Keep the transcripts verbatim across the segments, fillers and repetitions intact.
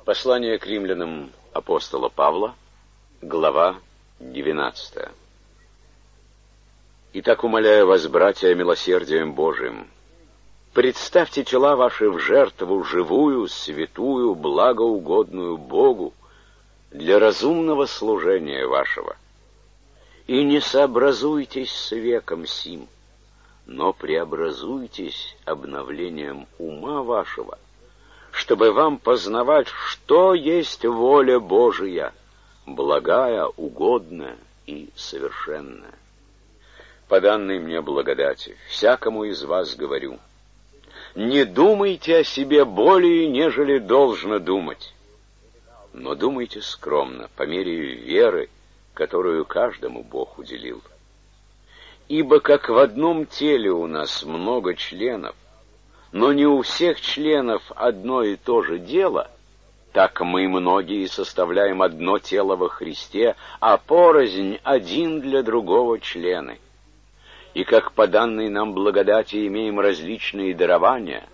Послание к римлянам апостола Павла, глава двенадцатая. Итак, умоляю вас, братья, милосердием Божиим, представьте тела ваши в жертву живую, святую, благоугодную Богу для разумного служения вашего. И не сообразуйтесь с веком сим, но преобразуйтесь обновлением ума вашего, чтобы вам познавать, что есть воля Божия, благая, угодная и совершенная. По данной мне благодати всякому из вас говорю: не думайте о себе более, нежели должно думать, но думайте скромно, по мере веры, которую каждому Бог уделил. Ибо как в одном теле у нас много членов, но не у всех членов одно и то же дело, так мы многие составляем одно тело во Христе, а порознь один для другого члены. И как по данной нам благодати имеем различные дарования,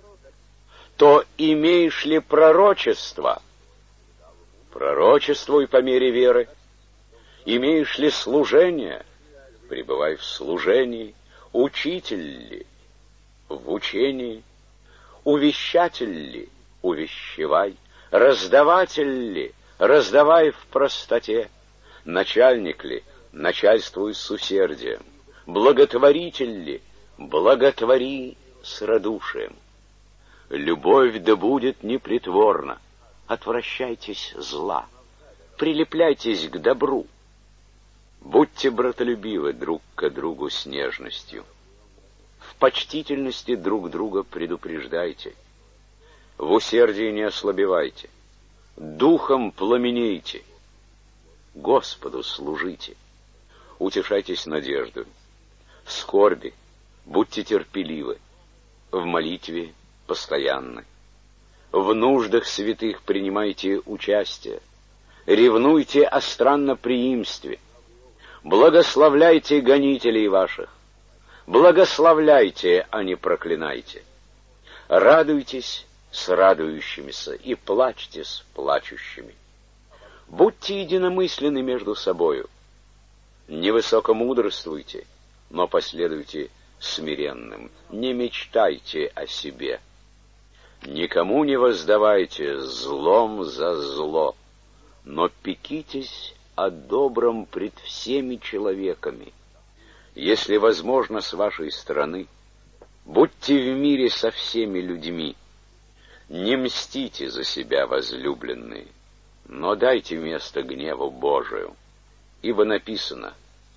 то имеешь ли пророчество? Пророчествуй по мере веры. Имеешь ли служение? Пребывай в служении. Учитель ли? В учении. Увещатель ли? Увещевай. Раздаватель ли? Раздавай в простоте. Начальник ли? Начальствуй с усердием. Благотворитель ли? Благотвори с радушием. Любовь да будет непритворна. Отвращайтесь зла. Прилепляйтесь к добру. Будьте братолюбивы друг к другу с нежностью. В почтительности друг друга предупреждайте. В усердии не ослабевайте. Духом пламенейте. Господу служите. Утешайтесь надеждой. В скорби будьте терпеливы. В молитве постоянны. В нуждах святых принимайте участие. Ревнуйте о странноприимстве. Благословляйте гонителей ваших. Благословляйте, а не проклинайте. Радуйтесь с радующимися и плачьте с плачущими. Будьте единомысленны между собою. Не высокомудрствуйте, но последуйте смиренным. Не мечтайте о себе. Никому не воздавайте злом за зло, но пекитесь о добром пред всеми человеками. Если возможно с вашей стороны, будьте в мире со всеми людьми. Не мстите за себя, возлюбленные, но дайте место гневу Божию, ибо написано: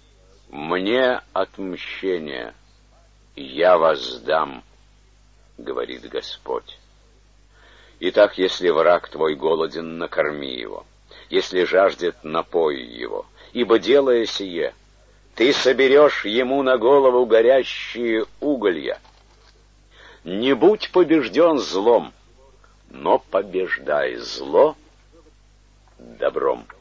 «Мне отмщение, я воздам, говорит Господь». Итак, если враг твой голоден, накорми его, если жаждет, напой его, ибо, делая сие, ты соберешь ему на голову горящие уголья. Не будь побежден злом, но побеждай зло добром.